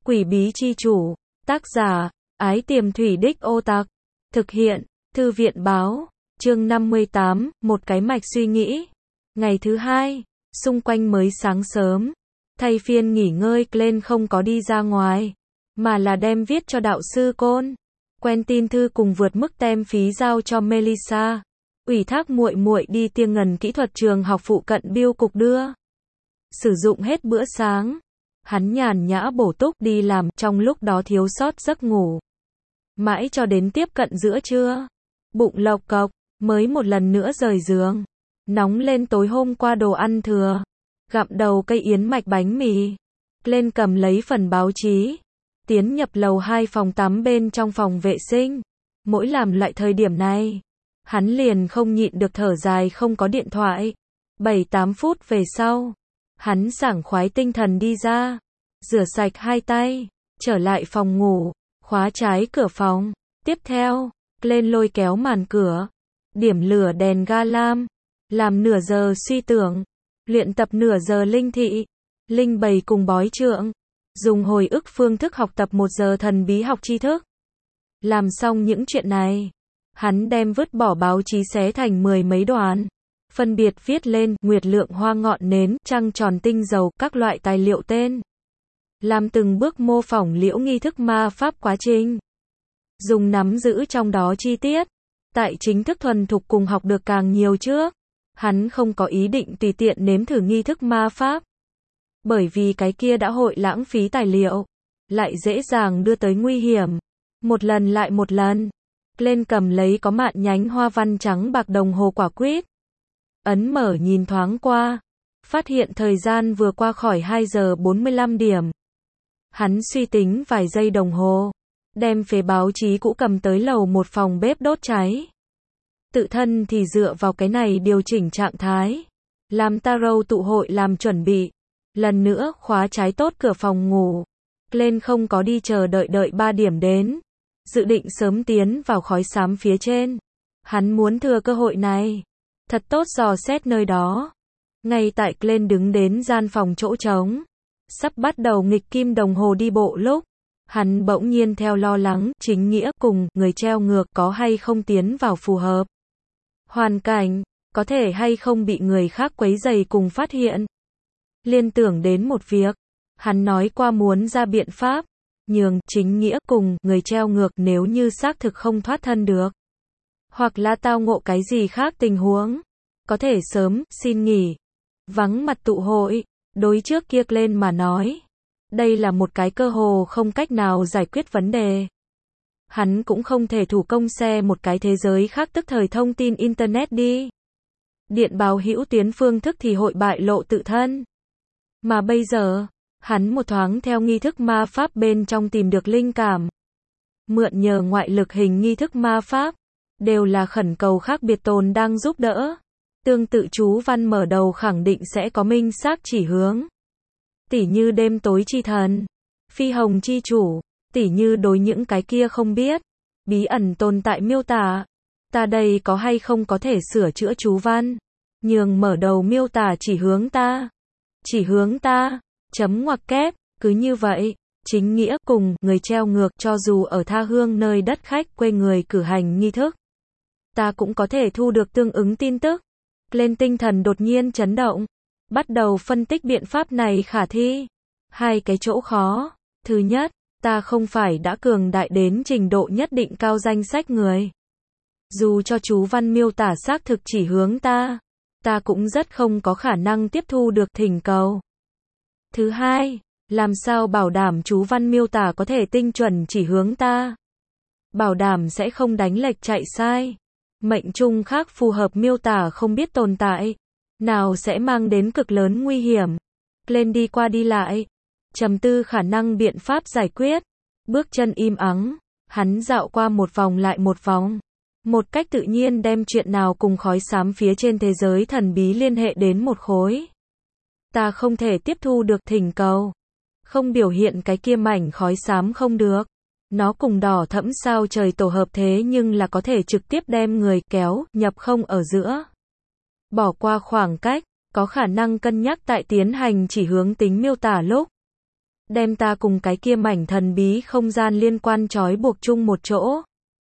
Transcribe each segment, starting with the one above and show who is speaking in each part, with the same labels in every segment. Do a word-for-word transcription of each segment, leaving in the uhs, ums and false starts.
Speaker 1: Quỷ bí chi chủ, tác giả, Ái Tiềm Thủy Đích Ô Tặc, thực hiện, Thư viện báo, chương năm mươi tám, một cái mạch suy nghĩ. Ngày thứ hai, xung quanh mới sáng sớm, thay phiên nghỉ ngơi, Glenn không có đi ra ngoài, mà là đem viết cho đạo sư Côn quen tin thư cùng vượt mức tem phí giao cho Melissa, ủy thác muội muội đi Tiêng Ngần kỹ thuật trường học phụ cận bưu cục đưa. Sử dụng hết bữa sáng, hắn nhàn nhã bổ túc đi làm, trong lúc đó thiếu sót giấc ngủ. Mãi cho đến tiếp cận giữa trưa, bụng lộc cộc, mới một lần nữa rời giường. Nóng lên tối hôm qua đồ ăn thừa, gặm đầu cây yến mạch bánh mì. Lên cầm lấy phần báo chí, tiến nhập lầu hai phòng tắm bên trong phòng vệ sinh. Mỗi làm loại thời điểm này, hắn liền không nhịn được thở dài không có điện thoại. bảy tám phút về sau, hắn sảng khoái tinh thần đi ra, rửa sạch hai tay, trở lại phòng ngủ, khóa trái cửa phòng. Tiếp theo, lên lôi kéo màn cửa, điểm lửa đèn ga lam, làm nửa giờ suy tưởng, luyện tập nửa giờ linh thị, linh bày cùng bói trượng, dùng hồi ức phương thức học tập một giờ thần bí học tri thức. Làm xong những chuyện này, hắn đem vứt bỏ báo chí xé thành mười mấy đoạn, phân biệt viết lên nguyệt lượng hoa ngọn nến, trăng tròn tinh dầu, các loại tài liệu tên. Làm từng bước mô phỏng liễu nghi thức ma pháp quá trình. Dùng nắm giữ trong đó chi tiết. Tại chính thức thuần thục cùng học được càng nhiều trước, hắn không có ý định tùy tiện nếm thử nghi thức ma pháp. Bởi vì cái kia đã hội lãng phí tài liệu, lại dễ dàng đưa tới nguy hiểm. Một lần lại một lần, lên cầm lấy có mạn nhánh hoa văn trắng bạc đồng hồ quả quýt. Ấn mở nhìn thoáng qua, phát hiện thời gian vừa qua khỏi hai giờ bốn mươi lăm điểm. Hắn suy tính vài giây đồng hồ, đem phế báo chí cũ cầm tới lầu một phòng bếp đốt cháy. Tự thân thì dựa vào cái này điều chỉnh trạng thái, làm tarot tụ hội làm chuẩn bị. Lần nữa khóa trái tốt cửa phòng ngủ, lên không có đi chờ đợi đợi ba điểm đến, dự định sớm tiến vào khói xám phía trên. Hắn muốn thừa cơ hội này, thật tốt dò xét nơi đó. Ngay tại Glenn đứng đến gian phòng chỗ trống, sắp bắt đầu nghịch kim đồng hồ đi bộ lúc, hắn bỗng nhiên theo lo lắng, chính nghĩa cùng người treo ngược có hay không tiến vào phù hợp. Hoàn cảnh, có thể hay không bị người khác quấy rầy cùng phát hiện. Liên tưởng đến một việc, hắn nói qua muốn ra biện pháp, nhường chính nghĩa cùng người treo ngược nếu như xác thực không thoát thân được. Hoặc là tao ngộ cái gì khác tình huống, có thể sớm, xin nghỉ, vắng mặt tụ hội. Đối trước kia lên mà nói, đây là một cái cơ hồ không cách nào giải quyết vấn đề. Hắn cũng không thể thủ công xe một cái thế giới khác tức thời thông tin Internet đi. Điện báo hữu tuyến phương thức thì hội bại lộ tự thân. Mà bây giờ, hắn một thoáng theo nghi thức ma pháp bên trong tìm được linh cảm. Mượn nhờ ngoại lực hình nghi thức ma pháp, đều là khẩn cầu khác biệt tồn đang giúp đỡ. Tương tự chú văn mở đầu khẳng định sẽ có minh xác chỉ hướng. Tỉ như đêm tối chi thần, phi hồng chi chủ, tỉ như đối những cái kia không biết, bí ẩn tồn tại miêu tả. Ta đây có hay không có thể sửa chữa chú văn, nhường mở đầu miêu tả chỉ hướng ta. Chỉ hướng ta, chấm ngoặc kép, cứ như vậy, chính nghĩa cùng người treo ngược cho dù ở tha hương nơi đất khách quê người cử hành nghi thức. Ta cũng có thể thu được tương ứng tin tức. Lên tinh thần đột nhiên chấn động, bắt đầu phân tích biện pháp này khả thi. Hai cái chỗ khó, thứ nhất, ta không phải đã cường đại đến trình độ nhất định cao danh sách người. Dù cho chú văn miêu tả xác thực chỉ hướng ta, ta cũng rất không có khả năng tiếp thu được thỉnh cầu. Thứ hai, làm sao bảo đảm chú văn miêu tả có thể tinh chuẩn chỉ hướng ta? Bảo đảm sẽ không đánh lệch chạy sai. Mệnh trung khác phù hợp miêu tả không biết tồn tại, nào sẽ mang đến cực lớn nguy hiểm. Lên đi qua đi lại, trầm tư khả năng biện pháp giải quyết. Bước chân im ắng, hắn dạo qua một vòng lại một vòng. Một cách tự nhiên đem chuyện nào cùng khói xám phía trên thế giới thần bí liên hệ đến một khối. Ta không thể tiếp thu được thỉnh cầu. Không biểu hiện cái kia mảnh khói xám không được. Nó cùng đỏ thẫm sao trời tổ hợp thế nhưng là có thể trực tiếp đem người kéo, nhập không ở giữa. Bỏ qua khoảng cách, có khả năng cân nhắc tại tiến hành chỉ hướng tính miêu tả lúc. đem ta cùng cái kia mảnh thần bí không gian liên quan trói buộc chung một chỗ.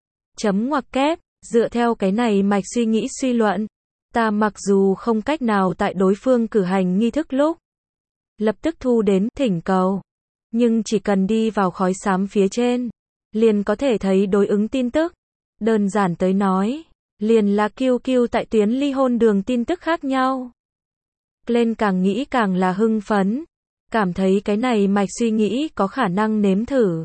Speaker 1: Chấm ngoặc kép, dựa theo cái này mạch suy nghĩ suy luận, ta mặc dù không cách nào tại đối phương cử hành nghi thức lúc lập tức thu đến thỉnh cầu, nhưng chỉ cần đi vào khói xám phía trên, liền có thể thấy đối ứng tin tức. Đơn giản tới nói, liền là Q Q tại tuyến ly hôn đường tin tức khác nhau. Lên càng nghĩ càng là hưng phấn, cảm thấy cái này mạch suy nghĩ có khả năng nếm thử.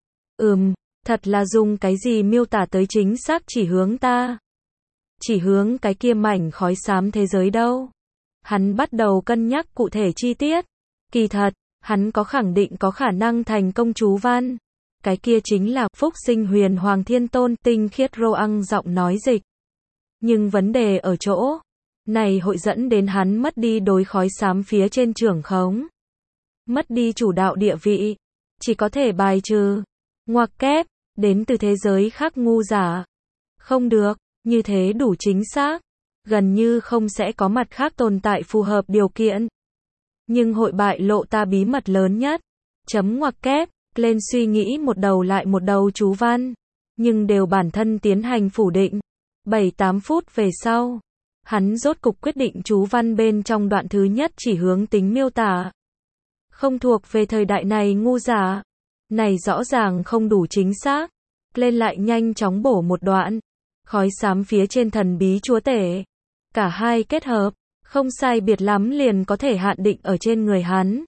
Speaker 1: Ừm, thật là dùng cái gì miêu tả tới chính xác chỉ hướng ta. Chỉ hướng cái kia mảnh khói xám thế giới đâu. Hắn bắt đầu cân nhắc cụ thể chi tiết. Kỳ thật, hắn có khẳng định có khả năng thành công chú văn. Cái kia chính là Phúc Sinh Huyền Hoàng Thiên Tôn, tinh khiết rô ăn giọng nói dịch. Nhưng vấn đề ở chỗ, này hội dẫn đến hắn mất đi đối khói xám phía trên trưởng khống. Mất đi chủ đạo địa vị, chỉ có thể bài trừ. Ngoặc kép, đến từ thế giới khác ngu giả. Không được, như thế đủ chính xác. Gần như không sẽ có mặt khác tồn tại phù hợp điều kiện. Nhưng hội bại lộ ta bí mật lớn nhất. Chấm ngoặc kép, lên suy nghĩ một đầu lại một đầu chú văn. Nhưng đều bản thân tiến hành phủ định. bảy tám phút về sau, hắn rốt cục quyết định chú văn bên trong đoạn thứ nhất chỉ hướng tính miêu tả. Không thuộc về thời đại này ngu giả. Này rõ ràng không đủ chính xác. Lên lại nhanh chóng bổ một đoạn. Khói xám phía trên thần bí chúa tể. Cả hai kết hợp, không sai biệt lắm liền có thể hạn định ở trên người hắn.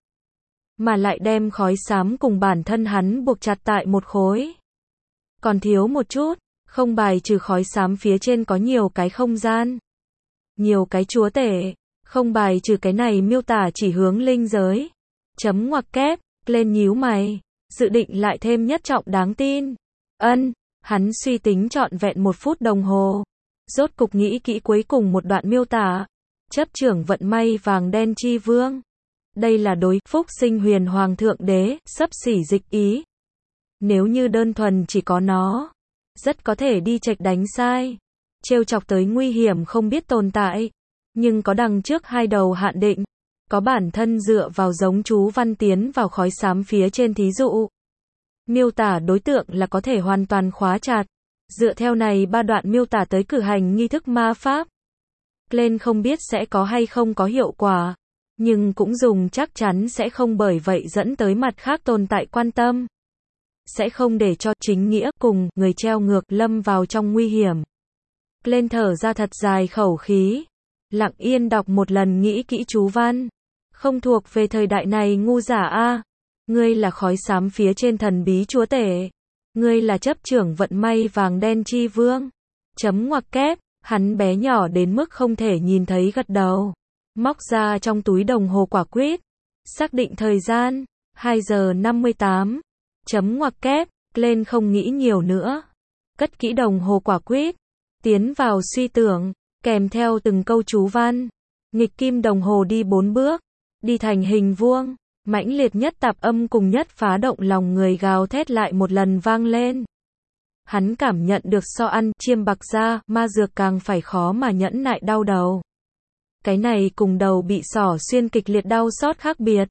Speaker 1: Mà lại đem khói xám cùng bản thân hắn buộc chặt tại một khối. Còn thiếu một chút, không bài trừ khói xám phía trên có nhiều cái không gian. Nhiều cái chúa tể, không bài trừ cái này miêu tả chỉ hướng linh giới. Chấm ngoặc kép, lên nhíu mày, dự định lại thêm nhất trọng đáng tin. Ân, hắn suy tính trọn vẹn một phút đồng hồ. Rốt cục nghĩ kỹ cuối cùng một đoạn miêu tả. Chấp trưởng vận may vàng đen chi vương. Đây là đối Phúc Sinh Huyền Hoàng Thượng Đế, xấp xỉ dịch ý. Nếu như đơn thuần chỉ có nó, rất có thể đi chệch đánh sai. Trêu chọc tới nguy hiểm không biết tồn tại. Nhưng có đằng trước hai đầu hạn định. Có bản thân dựa vào giống chú văn tiến vào khói xám phía trên thí dụ. Miêu tả đối tượng là có thể hoàn toàn khóa chặt. Dựa theo này ba đoạn miêu tả tới cử hành nghi thức ma pháp. Lên không biết sẽ có hay không có hiệu quả. Nhưng cũng dùng chắc chắn sẽ không bởi vậy dẫn tới mặt khác tồn tại quan tâm. Sẽ không để cho chính nghĩa cùng người treo ngược lâm vào trong nguy hiểm. Lên thở ra thật dài khẩu khí. Lặng yên đọc một lần nghĩ kỹ chú văn. Không thuộc về thời đại này ngu giả a. Ngươi là khói xám phía trên thần bí chúa tể. Ngươi là chấp trưởng vận may vàng đen chi vương. Chấm ngoặc kép, hắn bé nhỏ đến mức không thể nhìn thấy gật đầu. Móc ra trong túi đồng hồ quả quýt. Xác định thời gian, hai giờ năm mươi tám. Chấm ngoặc kép, lên không nghĩ nhiều nữa. Cất kỹ đồng hồ quả quýt. Tiến vào suy tưởng, kèm theo từng câu chú văn. Nghịch kim đồng hồ đi bốn bước. Đi thành hình vuông. Mãnh liệt nhất tạp âm cùng nhất phá động lòng người gào thét lại một lần vang lên. Hắn cảm nhận được so ăn chiêm bạc ra, ma dược càng phải khó mà nhẫn nại đau đầu. Cái này cùng đầu bị xỏ xuyên kịch liệt đau xót khác biệt.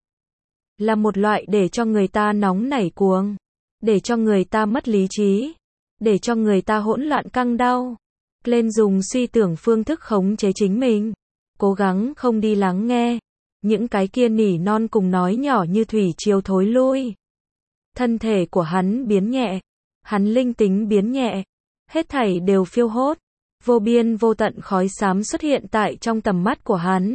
Speaker 1: Là một loại để cho người ta nóng nảy cuồng. Để cho người ta mất lý trí. Để cho người ta hỗn loạn căng đau. Lên dùng suy tưởng phương thức khống chế chính mình. Cố gắng không đi lắng nghe. Những cái kia nỉ non cùng nói nhỏ như thủy triều thối lui. Thân thể của hắn biến nhẹ. Hắn linh tính biến nhẹ. Hết thảy đều phiêu hốt. Vô biên vô tận khói xám xuất hiện tại trong tầm mắt của hắn.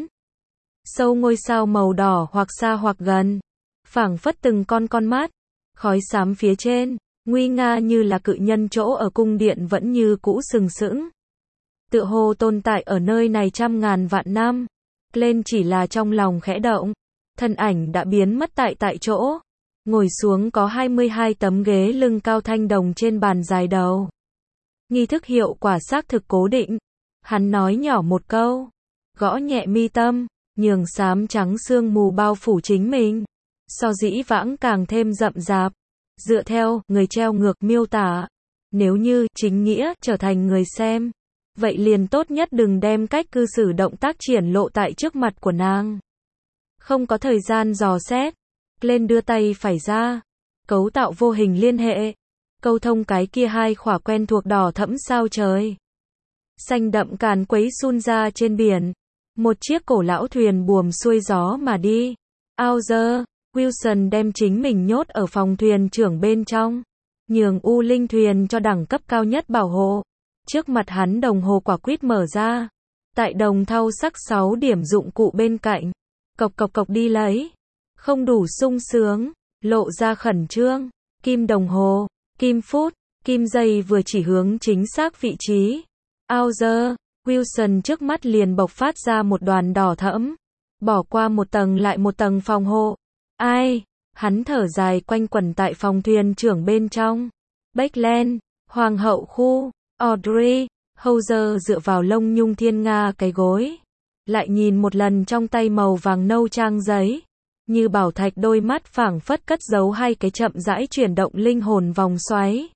Speaker 1: Sâu ngôi sao màu đỏ hoặc xa hoặc gần. Phảng phất từng con con mắt. Khói xám phía trên, nguy nga như là cự nhân chỗ ở cung điện vẫn như cũ sừng sững. Tựa hồ tồn tại ở nơi này trăm ngàn vạn năm. Lên chỉ là trong lòng khẽ động. Thân ảnh đã biến mất tại tại chỗ. Ngồi xuống có hai mươi hai tấm ghế lưng cao thanh đồng trên bàn dài đầu. Nghi thức hiệu quả xác thực cố định. Hắn nói nhỏ một câu. Gõ nhẹ mi tâm. Nhường xám trắng sương mù bao phủ chính mình. So dĩ vãng càng thêm rậm rạp. Dựa theo người treo ngược miêu tả. Nếu như chính nghĩa trở thành người xem. Vậy liền tốt nhất đừng đem cách cư xử động tác triển lộ tại trước mặt của nàng. Không có thời gian dò xét. Glenn đưa tay phải ra, cấu tạo vô hình liên hệ, câu thông cái kia hai khỏa quen thuộc đỏ thẫm sao trời. Xanh đậm càn quấy sun ra trên biển, một chiếc cổ lão thuyền buồm xuôi gió mà đi. Auger, Wilson đem chính mình nhốt ở phòng thuyền trưởng bên trong, nhường U Linh thuyền cho đẳng cấp cao nhất bảo hộ. Trước mặt hắn đồng hồ quả quýt mở ra, tại đồng thau sắc sáu điểm dụng cụ bên cạnh, cộc cộc cộc đi lấy. Không đủ sung sướng, lộ ra khẩn trương, kim đồng hồ, kim phút, kim giây vừa chỉ hướng chính xác vị trí. Auger, Wilson trước mắt liền bộc phát ra một đoàn đỏ thẫm, bỏ qua một tầng lại một tầng phòng hộ. Ai? Hắn thở dài quanh quẩn tại phòng thuyền trưởng bên trong. Beckland, Hoàng hậu khu, Audrey, Hauser dựa vào lông nhung thiên nga cái gối, lại nhìn một lần trong tay màu vàng nâu trang giấy, như bảo thạch đôi mắt phảng phất cất giấu hai cái chậm rãi chuyển động linh hồn vòng xoáy.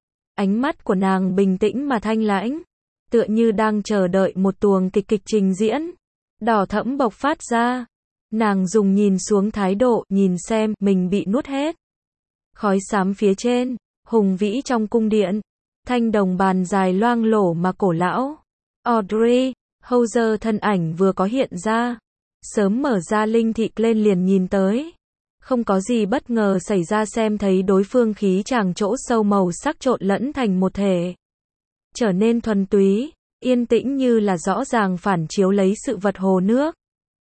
Speaker 1: Ánh mắt của nàng bình tĩnh mà thanh lãnh, tựa như đang chờ đợi một tuồng kịch kịch trình diễn. Đỏ thẫm bộc phát ra, nàng dùng nhìn xuống thái độ, nhìn xem mình bị nuốt hết. Khói xám phía trên, hùng vĩ trong cung điện, thanh đồng bàn dài loang lổ mà cổ lão. Audrey, Hauser thân ảnh vừa có hiện ra, sớm mở ra linh thị lên liền nhìn tới. Không có gì bất ngờ xảy ra, xem thấy đối phương khí chàng chỗ sâu màu sắc trộn lẫn thành một thể, trở nên thuần túy, yên tĩnh như là rõ ràng phản chiếu lấy sự vật hồ nước.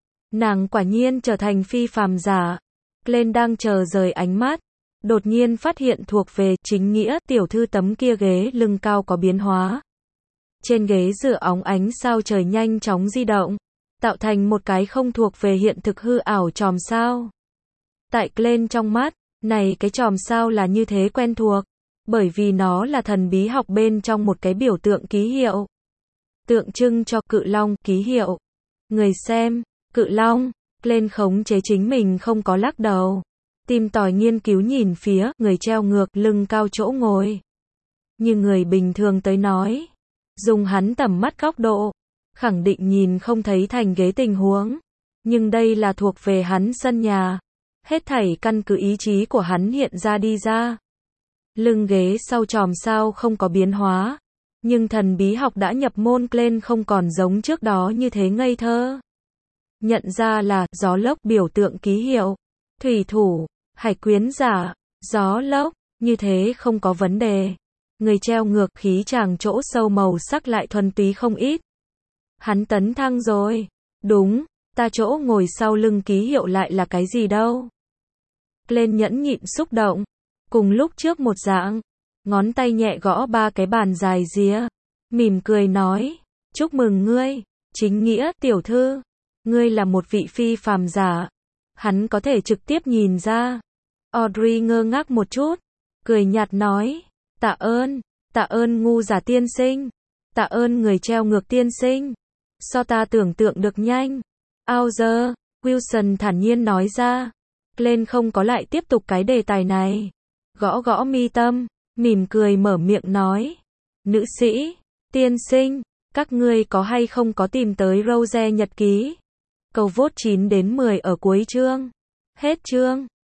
Speaker 1: Nàng quả nhiên trở thành phi phàm giả. Glenn đang chờ rời ánh mắt, đột nhiên phát hiện thuộc về chính nghĩa tiểu thư tấm kia ghế lưng cao có biến hóa. Trên ghế dựa óng ánh sao trời nhanh chóng di động, tạo thành một cái không thuộc về hiện thực hư ảo chòm sao. Tại Glenn trong mắt, này cái chòm sao là như thế quen thuộc, bởi vì nó là thần bí học bên trong một cái biểu tượng ký hiệu, tượng trưng cho cự long, ký hiệu. Người xem, cự long, Glenn khống chế chính mình không có lắc đầu, tìm tòi nghiên cứu nhìn phía người treo ngược lưng cao chỗ ngồi. Như người bình thường tới nói, dùng hắn tầm mắt góc độ, khẳng định nhìn không thấy thành ghế tình huống, nhưng đây là thuộc về hắn sân nhà, hết thảy căn cứ ý chí của hắn hiện ra đi ra. Lưng ghế sau chòm sao không có biến hóa, nhưng thần bí học đã nhập môn, Glenn không còn giống trước đó như thế ngây thơ. Nhận ra là gió lốc biểu tượng ký hiệu, thủy thủ, hải quyến giả, gió lốc, như thế không có vấn đề. Người treo ngược khí chàng chỗ sâu màu sắc lại thuần túy không ít. Hắn tấn thăng rồi. Đúng, ta chỗ ngồi sau lưng ký hiệu lại là cái gì đâu. Glenn nhẫn nhịn xúc động, cùng lúc trước một dạng, ngón tay nhẹ gõ ba cái bàn dài rìa, mỉm cười nói, chúc mừng ngươi, chính nghĩa tiểu thư, ngươi là một vị phi phàm giả. Hắn có thể trực tiếp nhìn ra. Audrey ngơ ngác một chút, cười nhạt nói, tạ ơn, tạ ơn ngu giả tiên sinh, tạ ơn người treo ngược tiên sinh, so ta tưởng tượng được nhanh. Auger, Wilson thản nhiên nói ra. Glenn không có lại tiếp tục cái đề tài này, gõ gõ mi tâm, mỉm cười mở miệng nói, nữ sĩ, tiên sinh, các ngươi có hay không có tìm tới Rose nhật ký? Câu vote chín đến mười ở cuối chương. Hết chương.